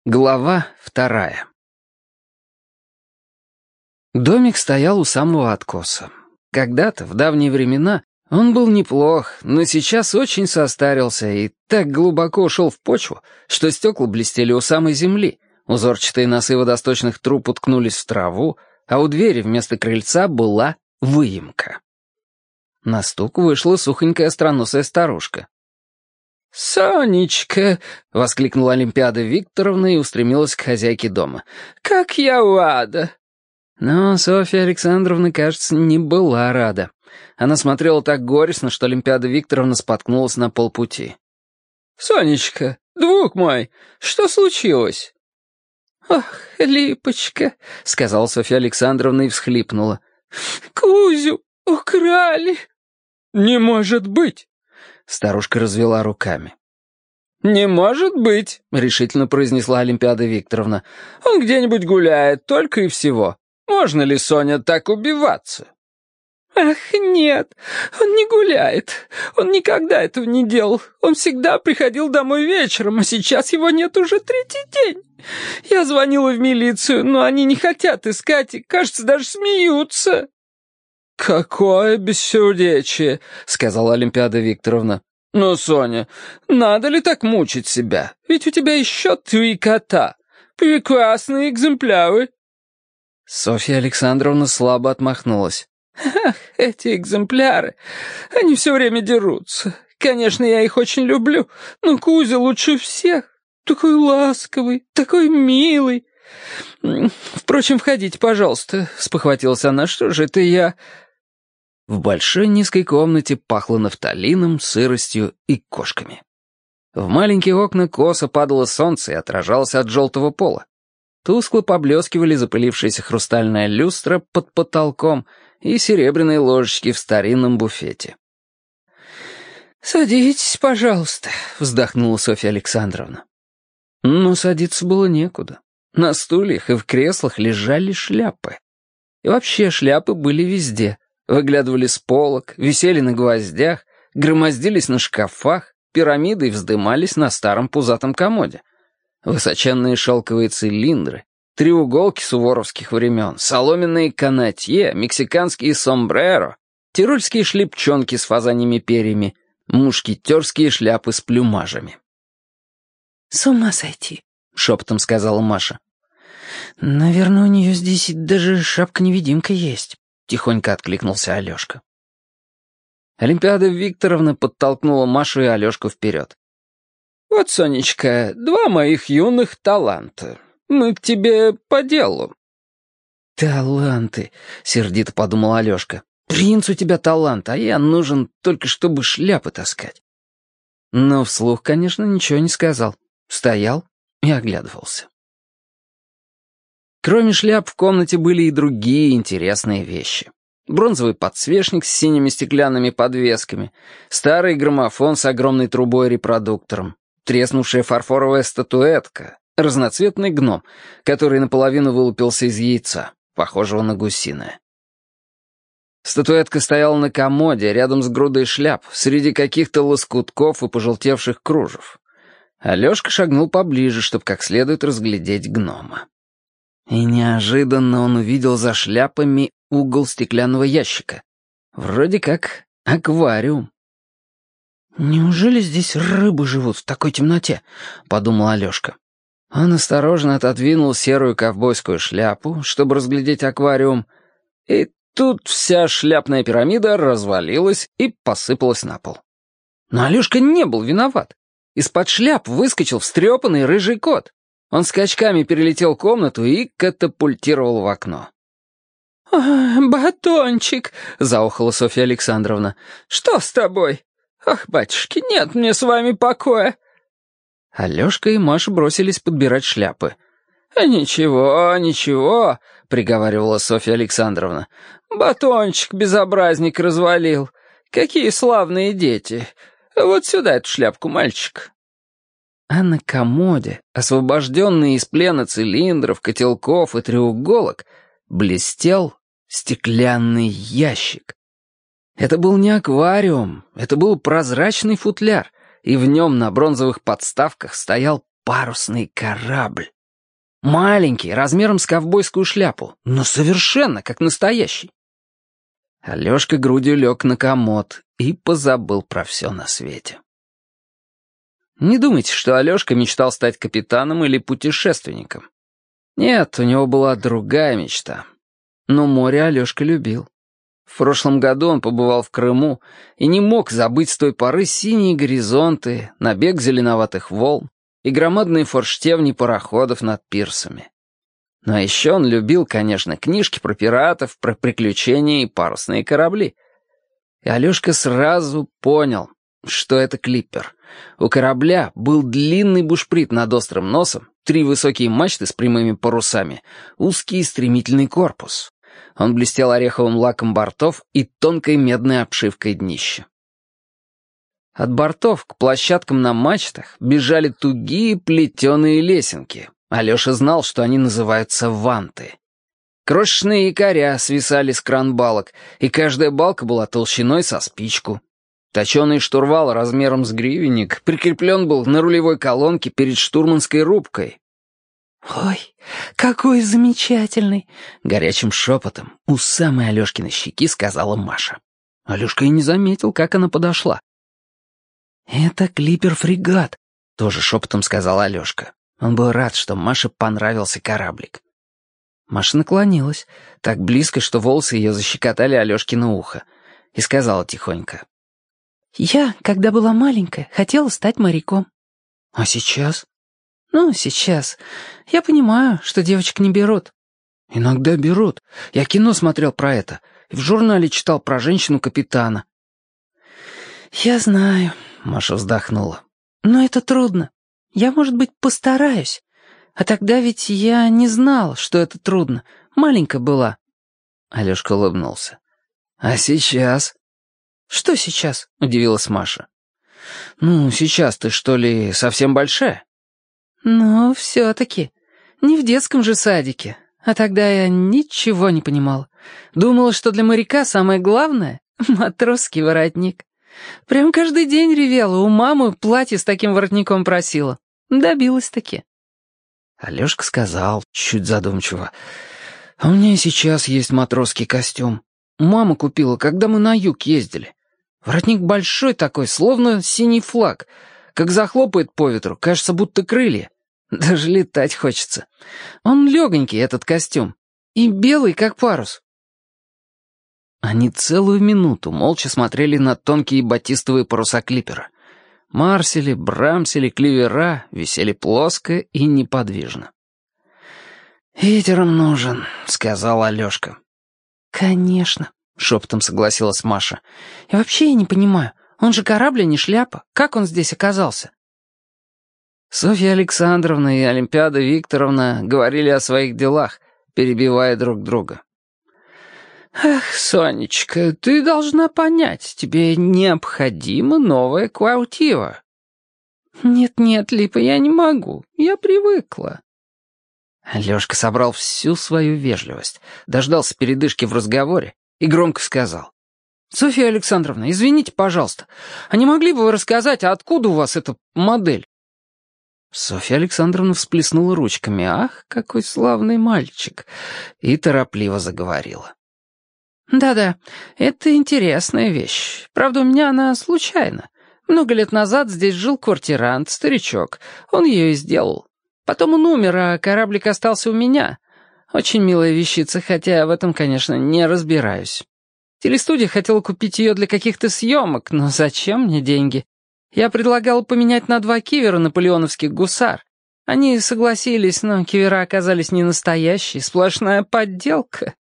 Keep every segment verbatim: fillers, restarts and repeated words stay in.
Глава вторая. Домик стоял у самого откоса. Когда-то, в давние времена, он был неплох, но сейчас очень состарился и так глубоко ушел в почву, что стекла блестели у самой земли, узорчатые носы водосточных труб уткнулись в траву, а у двери вместо крыльца была выемка. На стук вышла сухонькая остроносая старушка. «Сонечка!» — воскликнула Олимпиада Викторовна и устремилась к хозяйке дома. «Как я рада!» Но Софья Александровна, кажется, не была рада. Она смотрела так горестно, что Олимпиада Викторовна споткнулась на полпути. «Сонечка, друг мой, что случилось?» «Ах, Липочка!» — сказала Софья Александровна и всхлипнула. «Кузю украли!» «Не может быть!» Старушка развела руками. «Не может быть», — решительно произнесла Олимпиада Викторовна. «Он где-нибудь гуляет, только и всего. Можно ли, Соня, так убиваться?» «Ах, нет, он не гуляет. Он никогда этого не делал. Он всегда приходил домой вечером, а сейчас его нет уже третий день. Я звонила в милицию, но они не хотят искать и, кажется, даже смеются». «Какое бессердечие», — сказала Олимпиада Викторовна. «Ну, Соня, надо ли так мучить себя? Ведь у тебя еще три кота. Прекрасные экземпляры». Софья Александровна слабо отмахнулась. «Ах, эти экземпляры, они все время дерутся. Конечно, я их очень люблю, но Кузя лучше всех. Такой ласковый, такой милый. Впрочем, входите, пожалуйста», — спохватилась она. «Что же это я...» В большой низкой комнате пахло нафталином, сыростью и кошками. В маленькие окна косо падало солнце и отражалось от желтого пола. Тускло поблескивали запылившаяся хрустальная люстра под потолком и серебряные ложечки в старинном буфете. «Садитесь, пожалуйста», — вздохнула Софья Александровна. Но садиться было некуда. На стульях и в креслах лежали шляпы. И вообще шляпы были везде. Выглядывали с полок, висели на гвоздях, громоздились на шкафах, пирамидой вздымались на старом пузатом комоде. Высоченные шелковые цилиндры, треуголки суворовских времен, соломенные канатье, мексиканские сомбреро, тирольские шлепчонки с фазаньими перьями, мушкетерские шляпы с плюмажами. «С ума сойти», — шепотом сказала Маша. «Наверное, у нее здесь даже шапка-невидимка есть», — тихонько откликнулся Алешка. Олимпиада Викторовна подтолкнула Машу и Алешку вперед. «Вот, Сонечка, два моих юных таланта. Мы к тебе по делу». «Таланты», — сердито подумал Алешка. «Принц у тебя талант, а я нужен только, чтобы шляпы таскать». Но вслух, конечно, ничего не сказал. Стоял и оглядывался. Кроме шляп в комнате были и другие интересные вещи. Бронзовый подсвечник с синими стеклянными подвесками, старый граммофон с огромной трубой-репродуктором, треснувшая фарфоровая статуэтка, разноцветный гном, который наполовину вылупился из яйца, похожего на гусиное. Статуэтка стояла на комоде, рядом с грудой шляп, среди каких-то лоскутков и пожелтевших кружев. Алешка шагнул поближе, чтобы как следует разглядеть гнома. И неожиданно он увидел за шляпами угол стеклянного ящика. Вроде как аквариум. «Неужели здесь рыбы живут в такой темноте?» — подумал Алешка. Он осторожно отодвинул серую ковбойскую шляпу, чтобы разглядеть аквариум, и тут вся шляпная пирамида развалилась и посыпалась на пол. Но Алешка не был виноват. Из-под шляп выскочил встрепанный рыжий кот. Он скачками перелетел комнату и катапультировал в окно. «Батончик!» — заохала Софья Александровна. «Что с тобой? Ах, батюшки, нет мне с вами покоя!» Алешка и Маша бросились подбирать шляпы. «Ничего, ничего», — приговаривала Софья Александровна. «Батончик безобразник развалил. Какие славные дети. Вот сюда эту шляпку, мальчик». А на комоде, освобожденный из плена цилиндров, котелков и треуголок, блестел стеклянный ящик. Это был не аквариум, это был прозрачный футляр, и в нем на бронзовых подставках стоял парусный корабль. Маленький, размером с ковбойскую шляпу, но совершенно как настоящий. Алешка грудью лег на комод и позабыл про все на свете. Не думайте, что Алешка мечтал стать капитаном или путешественником. Нет, у него была другая мечта. Но море Алешка любил. В прошлом году он побывал в Крыму и не мог забыть с той поры синие горизонты, набег зеленоватых волн и громадные форштевни пароходов над пирсами. Но еще он любил, конечно, книжки про пиратов, про приключения и парусные корабли. И Алешка сразу понял, что это клиппер. У корабля был длинный бушприт над острым носом, три высокие мачты с прямыми парусами, узкий и стремительный корпус. Он блестел ореховым лаком бортов и тонкой медной обшивкой днища. От бортов к площадкам на мачтах бежали тугие плетеные лесенки. Алеша знал, что они называются ванты. Крошечные якоря свисали с кран-балок, и каждая балка была толщиной со спичку. Точеный штурвал размером с гривенник прикреплен был на рулевой колонке перед штурманской рубкой. «Ой, какой замечательный!» — горячим шепотом у самой Алешкиной щеки сказала Маша. Алешка и не заметил, как она подошла. «Это клиппер-фрегат», — тоже шепотом сказал Алешка. Он был рад, что Маше понравился кораблик. Маша наклонилась, так близко, что волосы ее защекотали Алешкино ухо, и сказала тихонько. «Я, когда была маленькая, хотела стать моряком». «А сейчас?» «Ну, сейчас. Я понимаю, что девочек не берут». «Иногда берут. Я кино смотрел про это, и в журнале читал про женщину-капитана». «Я знаю», — Маша вздохнула. «Но это трудно. Я, может быть, постараюсь. А тогда ведь я не знал, что это трудно. Маленькая была». Алешка улыбнулся. «А сейчас?» «Что сейчас?» — удивилась Маша. «Ну, сейчас ты, что ли, совсем большая?» «Ну, все-таки. Не в детском же садике. А тогда я ничего не понимала. Думала, что для моряка самое главное — матросский воротник. Прям каждый день ревела, у мамы платье с таким воротником просила. Добилась-таки». Алешка сказал, чуть задумчиво. «А у меня и сейчас есть матросский костюм. Мама купила, когда мы на юг ездили. Воротник большой такой, словно синий флаг. Как захлопает по ветру, кажется, будто крылья. Даже летать хочется. Он легонький, этот костюм. И белый, как парус». Они целую минуту молча смотрели на тонкие батистовые паруса клиппера. Марсели, брамсели, кливера висели плоско и неподвижно. «Ветер им нужен», — сказал Алешка. «Конечно», — шепотом согласилась Маша. «И вообще я не понимаю, он же корабль, а не шляпа. Как он здесь оказался?» Софья Александровна и Олимпиада Викторовна говорили о своих делах, перебивая друг друга. «Ах, Сонечка, ты должна понять, тебе необходима новая квартира». «Нет-нет, Липа, я не могу, я привыкла». Алешка собрал всю свою вежливость, дождался передышки в разговоре и громко сказал. «Софья Александровна, извините, пожалуйста, а не могли бы вы рассказать, откуда у вас эта модель?» Софья Александровна всплеснула ручками. «Ах, какой славный мальчик!» и торопливо заговорила. «Да-да, это интересная вещь. Правда, у меня она случайна. Много лет назад здесь жил квартирант, старичок. Он ее и сделал. Потом он умер, а кораблик остался у меня. Очень милая вещица, хотя я в этом, конечно, не разбираюсь. Телестудия хотела купить ее для каких-то съемок, но зачем мне деньги? Я предлагал поменять на два кивера наполеоновских гусар. Они согласились, но кивера оказались не настоящие, сплошная подделка».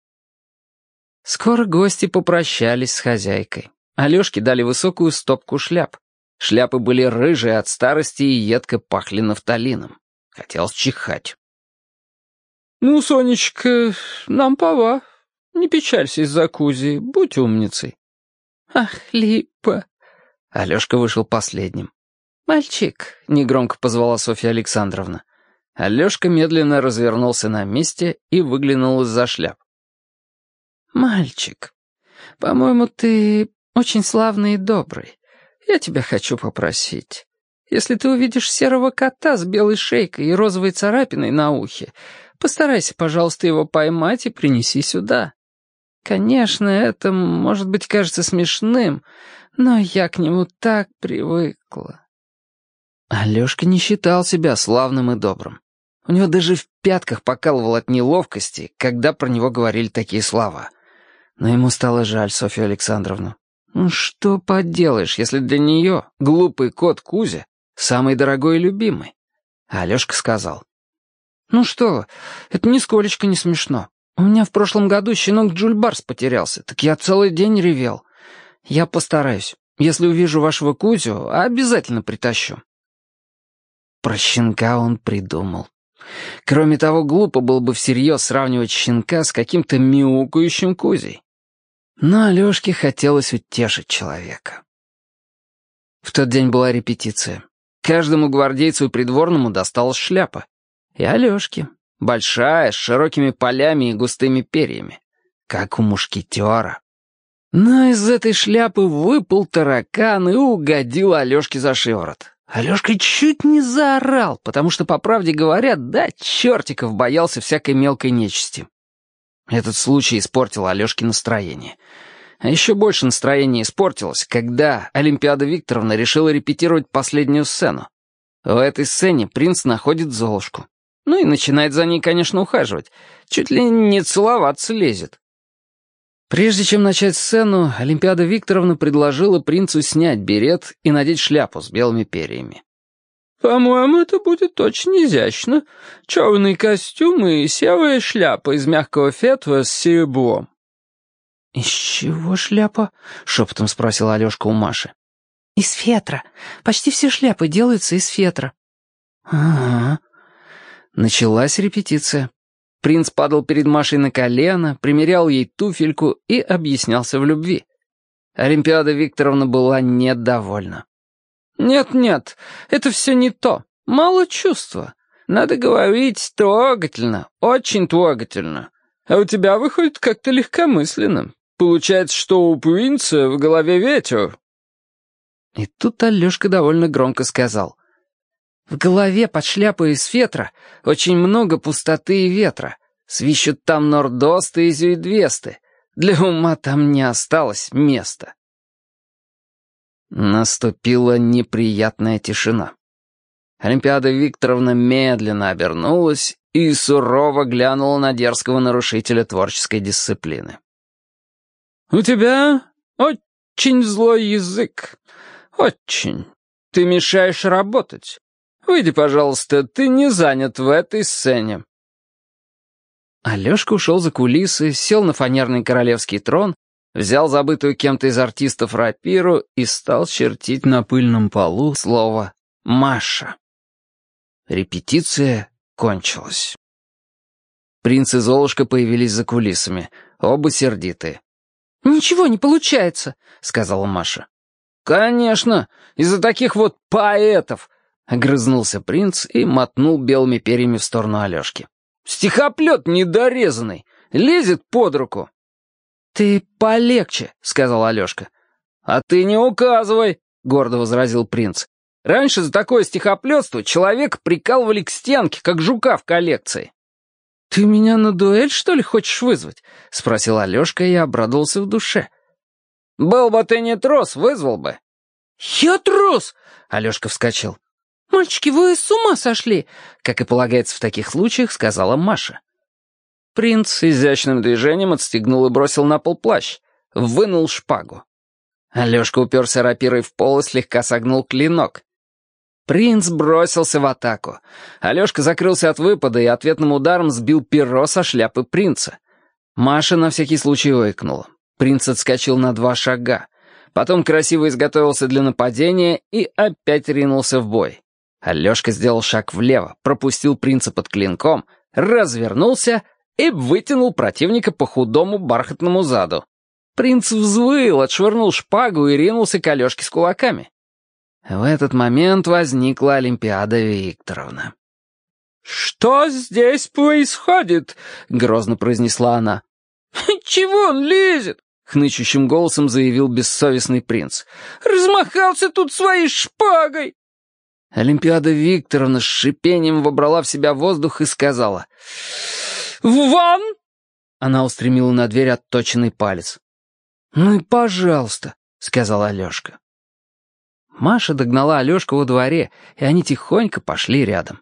Скоро гости попрощались с хозяйкой. Алешке дали высокую стопку шляп. Шляпы были рыжие от старости и едко пахли нафталином. Хотелось чихать. «Ну, Сонечка, нам пора. Не печалься из-за Кузи, будь умницей». «Ах, Липа». Алешка вышел последним. «Мальчик», — негромко позвала Софья Александровна. Алешка медленно развернулся на месте и выглянул из-за шляп. «Мальчик, по-моему, ты очень славный и добрый. Я тебя хочу попросить. Если ты увидишь серого кота с белой шейкой и розовой царапиной на ухе, постарайся, пожалуйста, его поймать и принеси сюда. Конечно, это, может быть, кажется смешным, но я к нему так привыкла». Алёшка не считал себя славным и добрым. У него даже в пятках покалывало от неловкости, когда про него говорили такие слова. Но ему стало жаль Софью Александровну. Ну что поделаешь, если для нее глупый кот Кузя самый дорогой и любимый? А Алёшка сказал: «Ну что вы, это нисколечко не смешно. У меня в прошлом году щенок Джульбарс потерялся, так я целый день ревел. Я постараюсь. Если увижу вашего Кузю, обязательно притащу». Про щенка он придумал. Кроме того, глупо было бы всерьез сравнивать щенка с каким-то мяукающим Кузей. Но Алёшке хотелось утешить человека. В тот день была репетиция. Каждому гвардейцу и придворному досталась шляпа. И Алёшке. Большая, с широкими полями и густыми перьями. Как у мушкетера. Но из этой шляпы выпал таракан и угодил Алёшке за шиворот. Алёшка чуть не заорал, потому что, по правде говоря, да чертиков боялся всякой мелкой нечисти. Этот случай испортил Алёшке настроение. А еще больше настроение испортилось, когда Олимпиада Викторовна решила репетировать последнюю сцену. В этой сцене принц находит Золушку. Ну и начинает за ней, конечно, ухаживать. Чуть ли не целоваться лезет. Прежде чем начать сцену, Олимпиада Викторовна предложила принцу снять берет и надеть шляпу с белыми перьями. «По-моему, это будет очень изящно. Черный костюм и серая шляпа из мягкого фетра с серебром». «Из чего шляпа?» — шепотом спросила Алёшка у Маши. «Из фетра. Почти все шляпы делаются из фетра». «Ага». Началась репетиция. Принц падал перед Машей на колено, примерял ей туфельку и объяснялся в любви. Олимпиада Викторовна была недовольна. «Нет-нет, это все не то. Мало чувства. Надо говорить трогательно, очень трогательно. А у тебя выходит как-то легкомысленно. Получается, что у принца в голове ветер». И тут Алёшка довольно громко сказал: «В голове под шляпой из фетра очень много пустоты и ветра. Свищут там нордосты и зюйдвесты. Для ума там не осталось места». Наступила неприятная тишина. Олимпиада Викторовна медленно обернулась и сурово глянула на дерзкого нарушителя творческой дисциплины. «У тебя очень злой язык. Очень. Ты мешаешь работать. Выйди, пожалуйста, ты не занят в этой сцене». Алёшка ушел за кулисы, сел на фанерный королевский трон, взял забытую кем-то из артистов рапиру и стал чертить на пыльном полу слово «Маша». Репетиция кончилась. Принц и Золушка появились за кулисами, оба сердитые. «Ничего не получается», — сказала Маша. «Конечно, из-за таких вот поэтов», — огрызнулся принц и мотнул белыми перьями в сторону Алёшки. «Стихоплёт недорезанный, лезет под руку». «Ты полегче», — сказал Алёшка. «А ты не указывай», — гордо возразил принц. «Раньше за такое стихоплётство человека прикалывали к стенке, как жука в коллекции». «Ты меня на дуэль, что ли, хочешь вызвать?» — спросил Алёшка и обрадовался в душе. «Был бы ты не трус, вызвал бы». «Я трус!» — Алёшка вскочил. «Мальчики, вы с ума сошли!» — как и полагается в таких случаях, сказала Маша. Принц изящным движением отстегнул и бросил на пол плащ, вынул шпагу. Алёшка уперся рапирой в пол и слегка согнул клинок. Принц бросился в атаку. Алёшка закрылся от выпада и ответным ударом сбил перо со шляпы принца. Маша на всякий случай ойкнула. Принц отскочил на два шага. Потом красиво изготовился для нападения и опять ринулся в бой. Алёшка сделал шаг влево, пропустил принца под клинком, развернулся и вытянул противника по худому бархатному заду. Принц взвыл, отшвырнул шпагу и ринулся к Алёшке с кулаками. В этот момент возникла Олимпиада Викторовна. «Что здесь происходит?» — грозно произнесла она. «Чего он лезет?» — хнычущим голосом заявил бессовестный принц. «Размахался тут своей шпагой!» Олимпиада Викторовна с шипением вобрала в себя воздух и сказала: «Вон!» Она устремила на дверь отточенный палец. «Ну и пожалуйста», — сказал Алешка. Маша догнала Алешку во дворе, и они тихонько пошли рядом.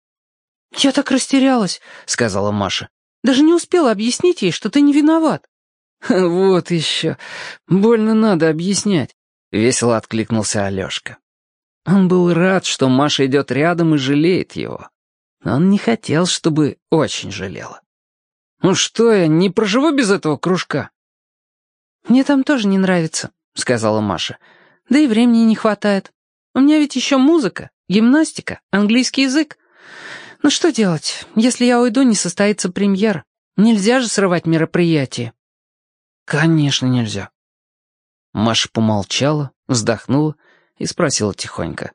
«Я так растерялась», — сказала Маша. «Даже не успела объяснить ей, что ты не виноват». «Вот еще. Больно надо объяснять», — весело откликнулся Алешка. Он был рад, что Маша идет рядом и жалеет его. Но он не хотел, чтобы очень жалела. «Ну что я, не проживу без этого кружка?» «Мне там тоже не нравится», — сказала Маша. «Да и времени не хватает. У меня ведь еще музыка, гимнастика, английский язык. Ну что делать, если я уйду, не состоится премьера. Нельзя же срывать мероприятие». «Конечно нельзя». Маша помолчала, вздохнула и спросила тихонько.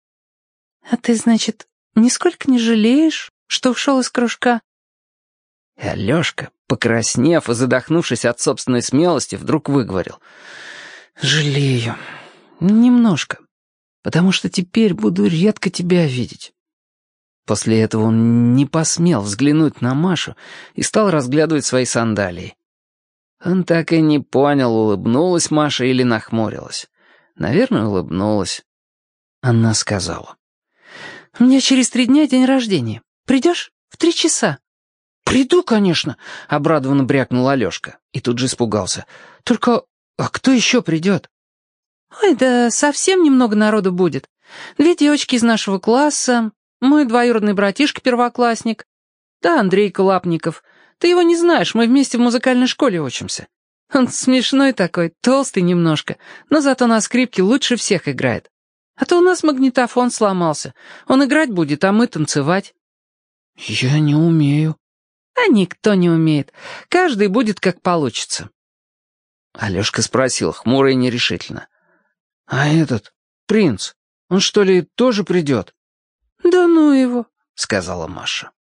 «А ты, значит, нисколько не жалеешь, что ушел из кружка?» И Алешка, покраснев и задохнувшись от собственной смелости, вдруг выговорил: «Жалею. Немножко. Потому что теперь буду редко тебя видеть». После этого он не посмел взглянуть на Машу и стал разглядывать свои сандалии. Он так и не понял, улыбнулась Маша или нахмурилась. Наверное, улыбнулась. Она сказала: «У меня через три дня день рождения. Придешь? В три часа». «Приду, конечно», — обрадованно брякнул Алешка. И тут же испугался. «Только, а кто еще придет?» «Ой, да совсем немного народу будет. Две девочки из нашего класса, мой двоюродный братишка-первоклассник, да Андрей Колапников. Ты его не знаешь, мы вместе в музыкальной школе учимся. Он смешной такой, толстый немножко, но зато на скрипке лучше всех играет. А то у нас магнитофон сломался. Он играть будет, а мы танцевать». «Я не умею». «А никто не умеет. Каждый будет как получится». Алешка спросил, хмуро и нерешительно: «А этот, принц, он что ли тоже придет?» «Да ну его», — сказала Маша.